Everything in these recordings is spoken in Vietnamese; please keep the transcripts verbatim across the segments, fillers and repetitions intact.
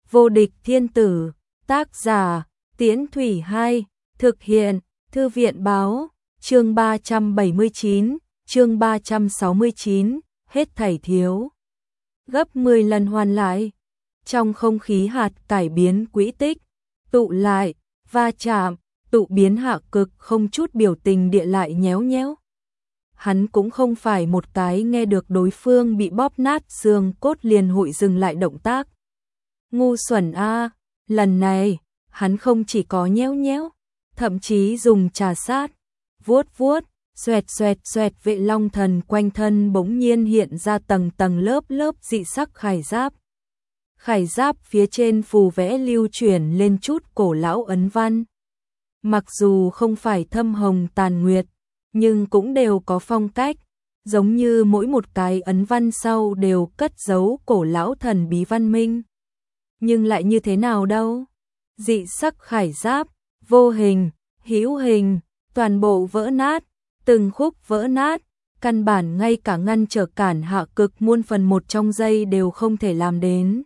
Vô địch thiên tử, tác giả, Tiễn Thủy hai, thực hiện, Thư viện báo, chương ba trăm bảy mươi chín, chương ba trăm sáu mươi chín, hết thảy thiếu. Gấp mười lần hoàn lại, trong không khí hạt cải biến quỹ tích, tụ lại, va chạm, tụ biến Hạ Cực không chút biểu tình địa lại nhéo nhéo. Hắn cũng không phải một cái nghe được đối phương bị bóp nát xương cốt liền hội dừng lại động tác. Ngu xuẩn a, lần này, hắn không chỉ có nhéo nhéo, thậm chí dùng trà sát, vuốt vuốt, xoẹt xoẹt xoẹt Vệ Long Thần quanh thân bỗng nhiên hiện ra tầng tầng lớp lớp dị sắc khải giáp. Khải giáp phía trên phù vẽ lưu chuyển lên chút cổ lão ấn văn. Mặc dù không phải thâm hồng tàn nguyệt, nhưng cũng đều có phong cách, giống như mỗi một cái ấn văn sau đều cất giấu cổ lão thần bí văn minh. Nhưng lại như thế nào đâu? Dị sắc khải giáp, vô hình, hữu hình, toàn bộ vỡ nát, từng khúc vỡ nát, căn bản ngay cả ngăn trở cản Hạ Cực muôn phần một trong giây đều không thể làm đến.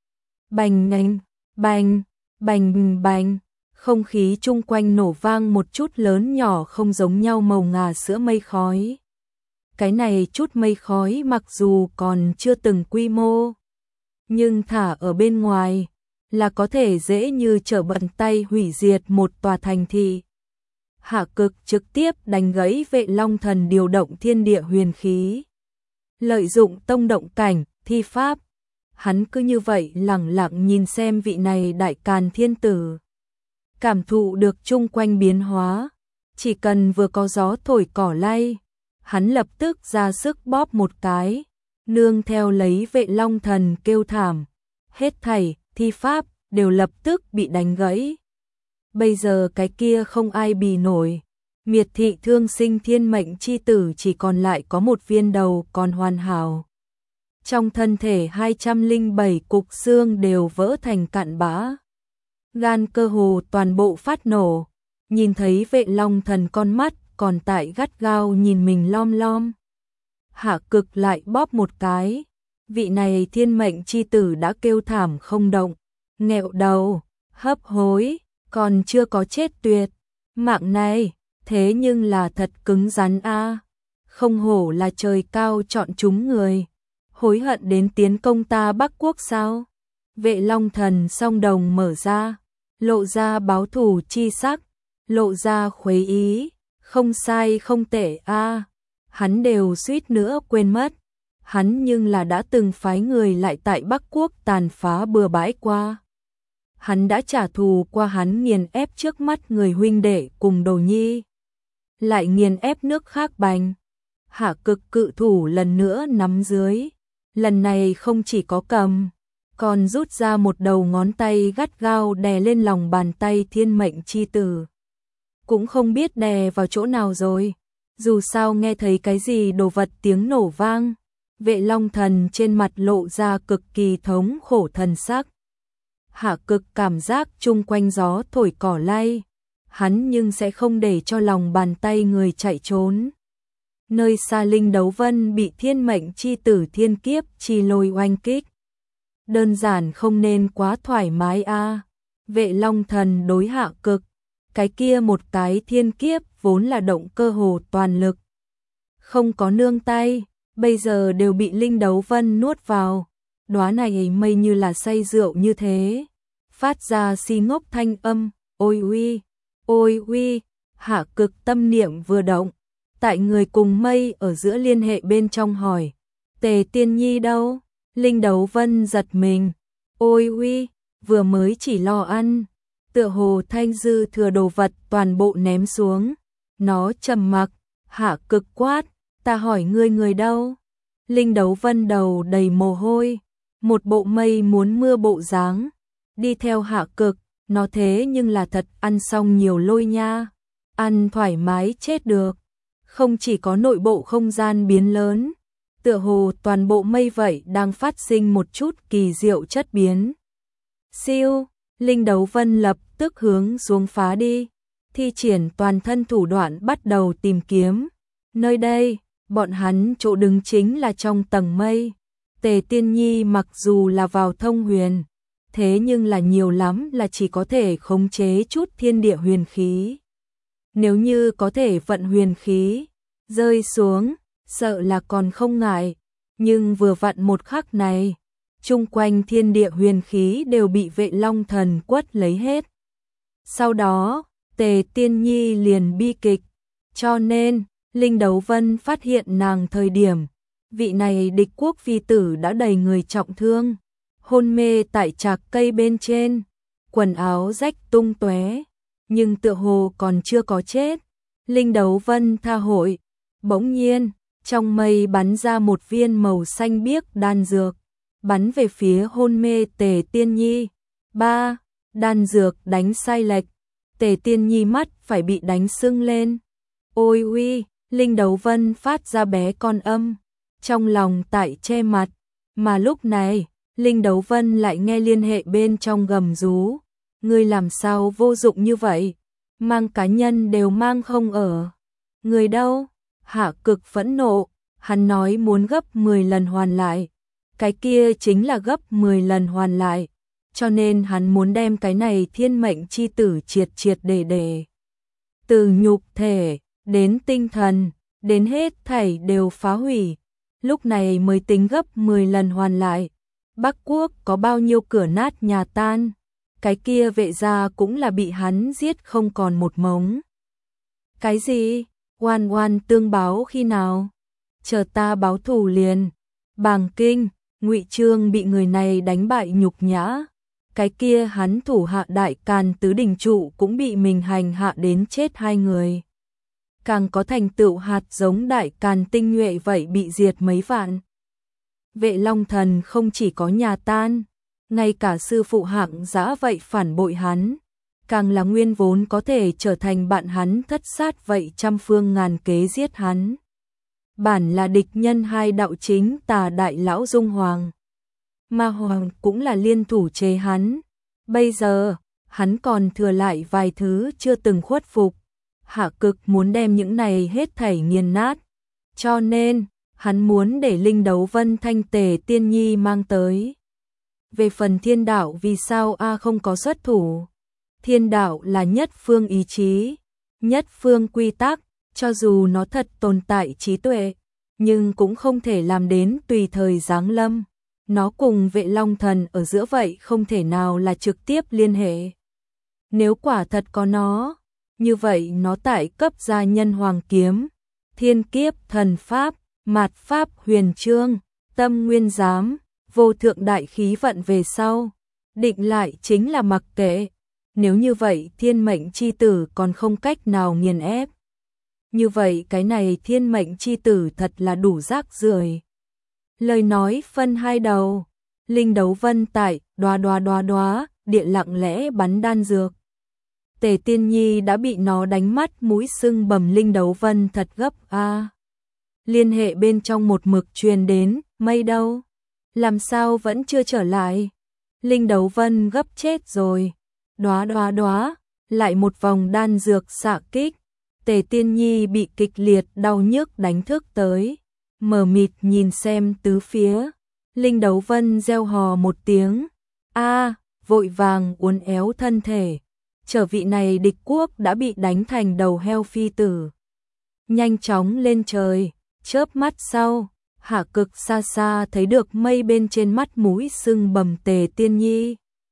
Bành ngành, bành, bành bành, không khí chung quanh nổ vang một chút lớn nhỏ không giống nhau màu ngà sữa mây khói. Cái này chút mây khói mặc dù còn chưa từng quy mô, nhưng thả ở bên ngoài là có thể dễ như trở bàn tay hủy diệt một tòa thành thị. Hạ Cực trực tiếp đánh gãy Vệ Long Thần điều động thiên địa huyền khí, lợi dụng tông động cảnh, thi pháp. Hắn cứ như vậy lẳng lặng nhìn xem vị này đại càn thiên tử, cảm thụ được chung quanh biến hóa, chỉ cần vừa có gió thổi cỏ lay, hắn lập tức ra sức bóp một cái, nương theo lấy Vệ Long Thần kêu thảm, hết thảy thi pháp đều lập tức bị đánh gãy. Bây giờ cái kia không ai bì nổi, miệt thị thương sinh thiên mệnh chi tử chỉ còn lại có một viên đầu còn hoàn hảo. Trong thân thể hai trăm lẻ bảy cục xương đều vỡ thành cặn bã, gan cơ hồ toàn bộ phát nổ, nhìn thấy Vệ Long Thần con mắt còn tại gắt gao nhìn mình lom lom. Hạ Cực lại bóp một cái, vị này thiên mệnh chi tử đã kêu thảm không động, nghẹo đầu, hấp hối, còn chưa có chết tuyệt. Mạng này, thế nhưng là thật cứng rắn a, không hổ là trời cao chọn chúng người, hối hận đến tiến công ta Bắc Quốc sao? Vệ Long Thần song đồng mở ra, lộ ra báo thù chi sắc, lộ ra khuấy ý, không sai không tệ a. Hắn đều suýt nữa quên mất, hắn nhưng là đã từng phái người lại tại Bắc Quốc tàn phá bừa bãi qua. Hắn đã trả thù qua, hắn nghiền ép trước mắt người huynh đệ cùng đồ nhi, lại nghiền ép nước khác bành. Hạ Cực cự thủ lần nữa nắm dưới, lần này không chỉ có cầm, còn rút ra một đầu ngón tay gắt gao đè lên lòng bàn tay thiên mệnh chi tử. Cũng không biết đè vào chỗ nào rồi, dù sao nghe thấy cái gì đồ vật tiếng nổ vang, Vệ Long Thần trên mặt lộ ra cực kỳ thống khổ thần sắc. Hạ Cực cảm giác chung quanh gió thổi cỏ lay, hắn nhưng sẽ không để cho lòng bàn tay người chạy trốn. Nơi xa Linh Đấu Vân bị thiên mệnh chi tử thiên kiếp chi lôi oanh kích, đơn giản không nên quá thoải mái a. Vệ Long Thần đối Hạ Cực, cái kia một cái thiên kiếp vốn là động cơ hồ toàn lực, không có nương tay, bây giờ đều bị Linh Đấu Vân nuốt vào. Đóa này mây như là say rượu như thế, phát ra xi ngốc thanh âm, ôi uy, ôi uy. Hạ Cực tâm niệm vừa động, tại người cùng mây ở giữa liên hệ bên trong hỏi, Tề Tiên Nhi đâu? Linh Đấu Vân giật mình, ôi uy, vừa mới chỉ lo ăn, tựa hồ thanh dư thừa đồ vật toàn bộ ném xuống. Nó trầm mặc. Hạ Cực quát, ta hỏi ngươi người đâu? Linh Đấu Vân đầu đầy mồ hôi, một bộ mây muốn mưa bộ dáng, đi theo Hạ Cực. Nó thế nhưng là thật ăn xong nhiều lôi nha, ăn thoải mái chết được. Không chỉ có nội bộ không gian biến lớn, tựa hồ toàn bộ mây vậy đang phát sinh một chút kỳ diệu chất biến. Siêu, Linh Đấu Vân lập tức hướng xuống phá đi, thi triển toàn thân thủ đoạn bắt đầu tìm kiếm. Nơi đây, bọn hắn chỗ đứng chính là trong tầng mây. Tề Tiên Nhi mặc dù là vào thông huyền, thế nhưng là nhiều lắm là chỉ có thể khống chế chút thiên địa huyền khí. Nếu như có thể vận huyền khí, rơi xuống, sợ là còn không ngại, nhưng vừa vặn một khắc này, chung quanh thiên địa huyền khí đều bị Vệ Long Thần quất lấy hết. Sau đó, Tề Tiên Nhi liền bi kịch, cho nên, Linh Đấu Vân phát hiện nàng thời điểm, vị này địch quốc phi tử đã đầy người trọng thương, hôn mê tại trạc cây bên trên, quần áo rách tung tóe, nhưng tựa hồ còn chưa có chết. Linh Đấu Vân tha hội, bỗng nhiên, trong mây bắn ra một viên màu xanh biếc đan dược, bắn về phía hôn mê Tề Tiên Nhi. Ba, đan dược đánh sai lệch, Tề Tiên Nhi mắt phải bị đánh sưng lên. Ôi uy, Linh Đấu Vân phát ra bé con âm, trong lòng tại che mặt, mà lúc này, Linh Đấu Vân lại nghe liên hệ bên trong gầm rú. Ngươi làm sao vô dụng như vậy? Mang cá nhân đều mang không ở. Người đâu? Hạ Cực phẫn nộ, hắn nói muốn gấp mười lần hoàn lại. Cái kia chính là gấp mười lần hoàn lại. Cho nên hắn muốn đem cái này thiên mệnh chi tử triệt triệt để để. Từ nhục thể, đến tinh thần, đến hết thảy đều phá hủy. Lúc này mới tính gấp mười lần hoàn lại. Bắc Quốc có bao nhiêu cửa nát nhà tan. Cái kia Vệ gia cũng là bị hắn giết không còn một mống. Cái gì? Oan oan tương báo khi nào? Chờ ta báo thù liền. Bàng Kinh, Ngụy Trương bị người này đánh bại nhục nhã. Cái kia hắn thủ hạ Đại Càn tứ đình trụ cũng bị mình hành hạ đến chết hai người. Càng có thành tựu hạt giống Đại Càn tinh nhuệ vậy bị diệt mấy vạn. Vệ Long Thần không chỉ có nhà tan, ngay cả sư phụ hạng dã vậy phản bội hắn, càng là nguyên vốn có thể trở thành bạn hắn thất sát vậy trăm phương ngàn kế giết hắn. Bản là địch nhân hai đạo chính tà đại lão Dung Hoàng. Ma Hoàng cũng là liên thủ chế hắn. Bây giờ, hắn còn thừa lại vài thứ chưa từng khuất phục. Hạ Cực muốn đem những này hết thảy nghiền nát. Cho nên, hắn muốn để Linh Đấu Vân thanh Tề Tiên Nhi mang tới. Về phần thiên đạo vì sao A không có xuất thủ? Thiên đạo là nhất phương ý chí, nhất phương quy tắc, cho dù nó thật tồn tại trí tuệ, nhưng cũng không thể làm đến tùy thời giáng lâm. Nó cùng Vệ Long Thần ở giữa vậy không thể nào là trực tiếp liên hệ. Nếu quả thật có nó, như vậy nó tại cấp gia nhân hoàng kiếm, thiên kiếp thần pháp, mạt pháp huyền chương, tâm nguyên giám, vô thượng đại khí vận về sau, định lại chính là mặc kệ. Nếu như vậy thiên mệnh chi tử còn không cách nào nghiền ép. Như vậy cái này thiên mệnh chi tử thật là đủ rác rưởi. Lời nói phân hai đầu, Linh Đấu Vân tại đoá đoá đoá đoá, địa lặng lẽ bắn đan dược. Tề Tiên Nhi đã bị nó đánh mắt mũi sưng bầm. Linh Đấu Vân thật gấp a. À. Liên hệ bên trong một mực truyền đến, mây đâu? Làm sao vẫn chưa trở lại? Linh Đấu Vân gấp chết rồi. Đoá đoá đoá, lại một vòng đan dược xạ kích. Tề Tiên Nhi bị kịch liệt đau nhức đánh thức tới, mờ mịt nhìn xem tứ phía. Linh Đấu Vân reo hò một tiếng, a, vội vàng uốn éo thân thể. Trở vị này địch quốc đã bị đánh thành đầu heo phi tử. Nhanh chóng lên trời, chớp mắt sau, Hạ Cực xa xa thấy được mây bên trên mắt mũi sưng bầm Tề Tiên Nhi.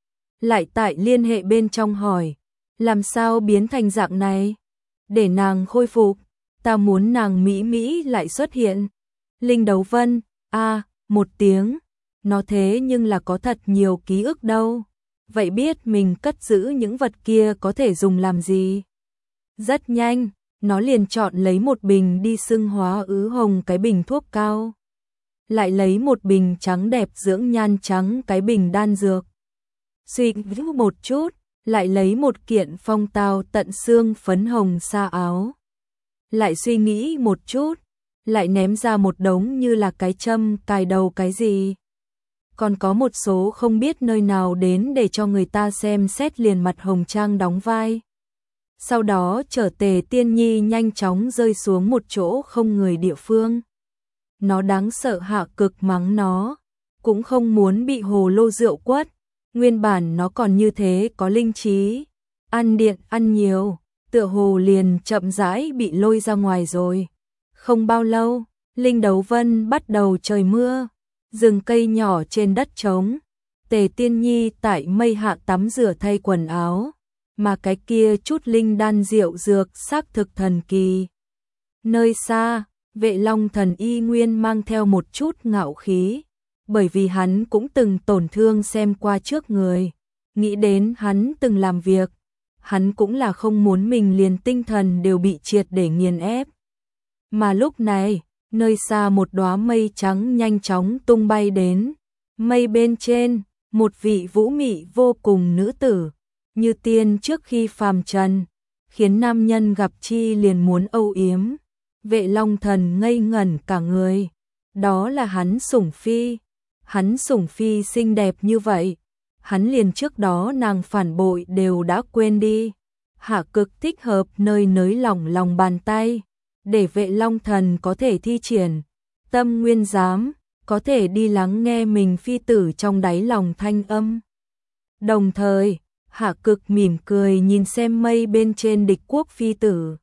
Lại tại liên hệ bên trong hỏi, làm sao biến thành dạng này? Để nàng khôi phục, ta muốn nàng mỹ mỹ lại xuất hiện. Linh Đấu Vân, a, một tiếng, nó thế nhưng là có thật nhiều ký ức đâu. Vậy biết mình cất giữ những vật kia có thể dùng làm gì? Rất nhanh, nó liền chọn lấy một bình đi xưng hóa ứ hồng cái bình thuốc cao. Lại lấy một bình trắng đẹp dưỡng nhan trắng cái bình đan dược. Suy nghĩ một chút, lại lấy một kiện phong tao tận xương phấn hồng sa áo. Lại suy nghĩ một chút, lại ném ra một đống như là cái châm cài đầu cái gì. Còn có một số không biết nơi nào đến để cho người ta xem xét liền mặt hồng trang đóng vai. Sau đó chở Tề Tiên Nhi nhanh chóng rơi xuống một chỗ không người địa phương. Nó đáng sợ. Hạ Cực mắng nó, cũng không muốn bị hồ lô rượu quất. Nguyên bản nó còn như thế có linh trí, ăn điện ăn nhiều, tựa hồ liền chậm rãi bị lôi ra ngoài rồi. Không bao lâu, Linh Đấu Vân bắt đầu trời mưa, rừng cây nhỏ trên đất trống. Tề Tiên Nhi tại mây hạ tắm rửa thay quần áo, mà cái kia chút linh đan rượu dược xác thực thần kỳ. Nơi xa, Vệ Long Thần y nguyên mang theo một chút ngạo khí, bởi vì hắn cũng từng tổn thương xem qua trước người, nghĩ đến hắn từng làm việc, hắn cũng là không muốn mình liền tinh thần đều bị triệt để nghiền ép. Mà lúc này, nơi xa một đóa mây trắng nhanh chóng tung bay đến, mây bên trên, một vị vũ mị vô cùng nữ tử, như tiên trước khi phàm trần, khiến nam nhân gặp chi liền muốn âu yếm. Vệ Long Thần ngây ngẩn cả người, đó là hắn sủng phi, hắn sủng phi xinh đẹp như vậy, hắn liền trước đó nàng phản bội đều đã quên đi. Hạ Cực thích hợp nơi nới lỏng lòng bàn tay, để Vệ Long Thần có thể thi triển tâm nguyên giám, có thể đi lắng nghe mình phi tử trong đáy lòng thanh âm. Đồng thời, Hạ Cực mỉm cười nhìn xem mây bên trên địch quốc phi tử.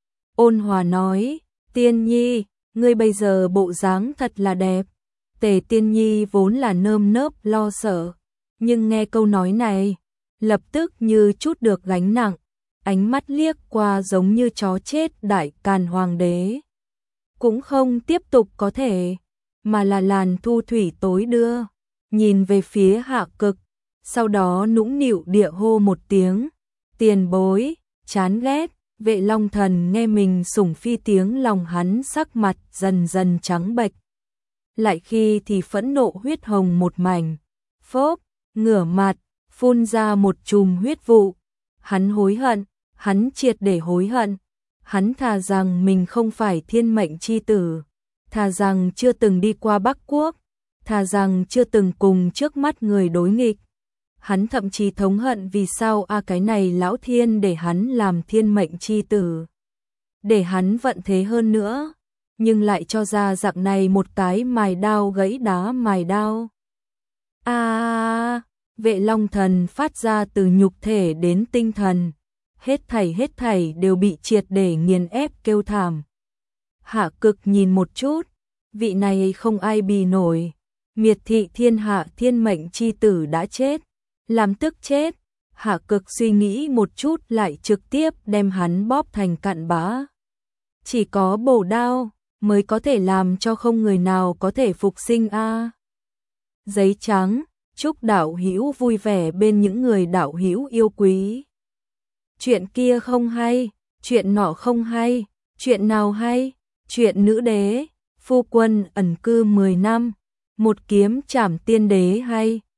Ôn hòa nói, Tiên Nhi, ngươi bây giờ bộ dáng thật là đẹp. Tề Tiên Nhi vốn là nơm nớp lo sợ, nhưng nghe câu nói này, lập tức như chút được gánh nặng, ánh mắt liếc qua giống như chó chết đại càn hoàng đế. Cũng không tiếp tục có thể, mà là làn thu thủy tối đưa, nhìn về phía Hạ Cực, sau đó nũng nịu địa hô một tiếng, tiền bối, chán ghét. Vệ Long Thần nghe mình sủng phi tiếng lòng hắn sắc mặt dần dần trắng bệch, lại khi thì phẫn nộ huyết hồng một mảnh, phốp, ngửa mặt, phun ra một chùm huyết vụ. Hắn hối hận, hắn triệt để hối hận, hắn thà rằng mình không phải thiên mệnh chi tử, thà rằng chưa từng đi qua Bắc Quốc, thà rằng chưa từng cùng trước mắt người đối nghịch. Hắn thậm chí thống hận vì sao a à cái này lão thiên để hắn làm thiên mệnh chi tử, để hắn vận thế hơn nữa, nhưng lại cho ra dạng này một cái mài đao gãy đá mài đao. A à, Vệ Long Thần phát ra từ nhục thể đến tinh thần, hết thảy hết thảy đều bị triệt để nghiền ép kêu thảm. Hạ Cực nhìn một chút, vị này không ai bì nổi, miệt thị thiên hạ thiên mệnh chi tử đã chết. Làm tức chết, Hạ Cực suy nghĩ một chút lại trực tiếp đem hắn bóp thành cặn bã. Chỉ có bổ đao mới có thể làm cho không người nào có thể phục sinh a. À. Giấy trắng, chúc đạo hữu vui vẻ bên những người đạo hữu yêu quý. Chuyện kia không hay, chuyện nọ không hay, chuyện nào hay? Chuyện nữ đế, phu quân ẩn cư mười năm, một kiếm trảm tiên đế hay.